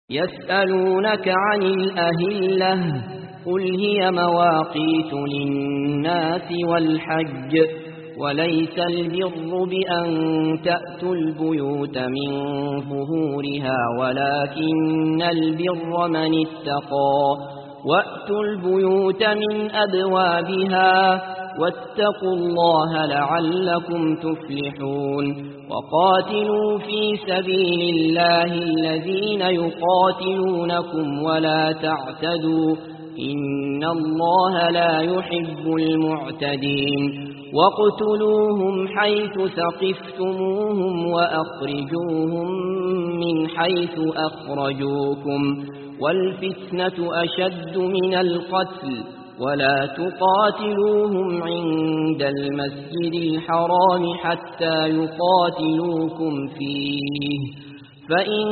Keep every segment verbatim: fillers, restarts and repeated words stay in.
يسألونك عن الأهلة قل هي مواقيت للناس والحج وليس البر بأن تأتوا البيوت من ظهورها ولكن البر من اتقى وأتوا البيوت من أبوابها واتقوا الله لعلكم تفلحون وقاتلوا في سبيل الله الذين يقاتلونكم ولا تعتدوا إن الله لا يحب المعتدين واقتلوهم حيث ثقفتموهم وأخرجوهم من حيث أخرجوكم والفتنة أشد من القتل ولا تقاتلوهم عند المسجد الحرام حتى يقاتلوكم فيه فإن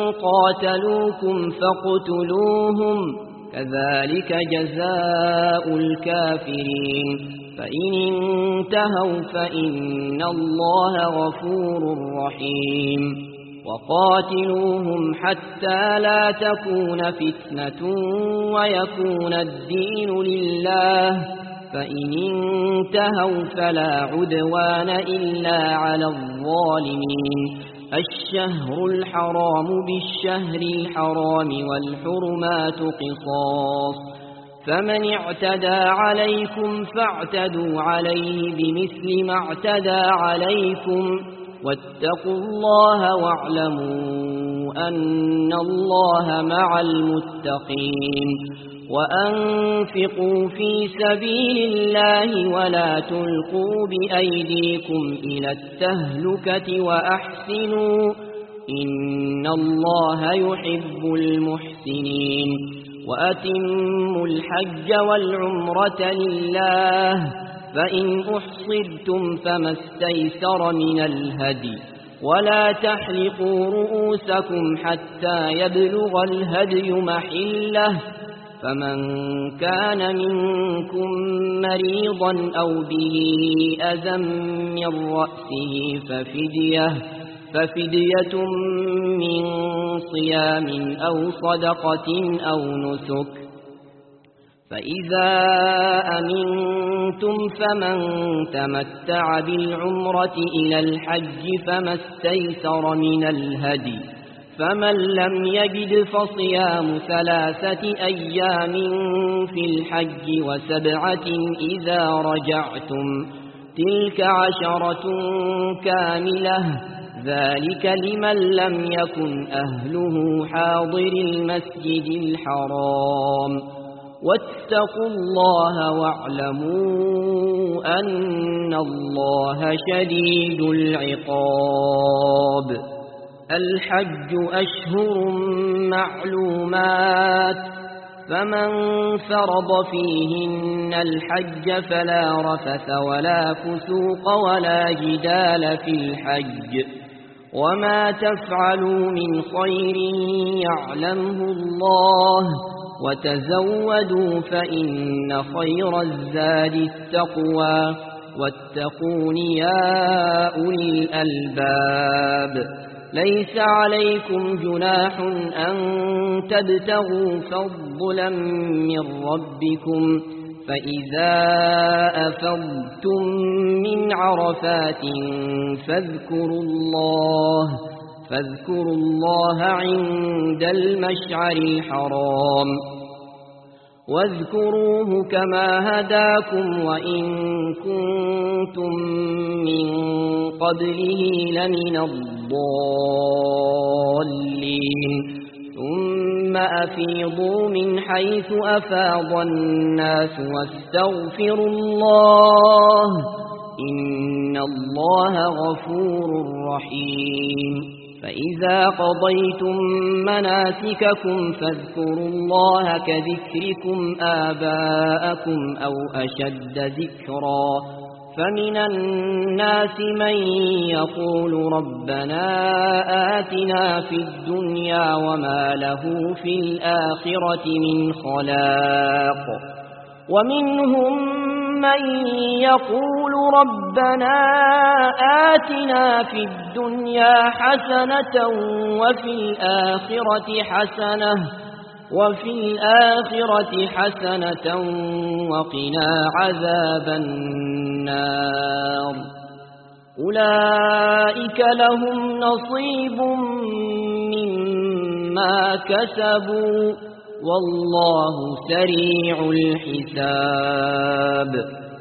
قاتلوكم فاقتلوهم كذلك جزاء الكافرين فإن انتهوا فإن الله غفور رحيم وقاتلوهم حتى لا تكون فتنة ويكون الدين لله فإن انتهوا فلا عدوان إلا على الظالمين الشهر الحرام بالشهر الحرام والحرمات قصاص فمن اعتدى عليكم فاعتدوا عليه بمثل ما اعتدى عليكم واتقوا الله واعلموا أن الله مع المتقين وأنفقوا في سبيل الله ولا تلقوا بأيديكم إلى التهلكة وأحسنوا إن الله يحب المحسنين وأتموا الحج والعمرة لله فإن أحصرتم فما استيسر من الهدي ولا تحلقوا رؤوسكم حتى يبلغ الهدي محله فمن كان منكم مريضا أو به أذى من رأسه ففدية ففدية من صيام أو صدقة أو نسك فإذا أمنتم فمن تمتع بالعمرة إلى الحج فما استيسر من الهدي فمن لم يجد فصيام ثلاثة أيام في الحج وسبعة إذا رجعتم تلك عشرة كاملة ذلك لمن لم يكن أهله حاضر المسجد الحرام واتقوا الله واعلموا أن الله شديد العقاب الحج أشهر معلومات فمن فرض فيهن الحج فلا رفث ولا فسوق ولا جدال في الحج وما تفعلوا من خير يعلمه الله وتزودوا فإن خير الزاد التقوى واتقون يا أولي الألباب ليس عليكم جناح أن تبتغوا فضلا من ربكم فإذا أفضتم من عرفات فاذكروا الله فاذكروا الله عند المشعر الحرام واذكروه كما هداكم وإن كنتم من قبله لمن الضالين ثم أفيضوا من حيث أفاض الناس واستغفروا الله إن الله غفور رحيم فإذا قضيتم مناسككم فاذكروا الله كذكركم آباءكم أو أشد ذكرا فمن الناس من يقول ربنا آتنا في الدنيا وما له في الآخرة من خلاق ومنهم من يقول ربنا آتنا في الدنيا حسنة وفي الآخرة حسنة وفي الآخرة حسنة وقنا عذاب النار أولئك لهم نصيب مما كسبوا والله سريع الحساب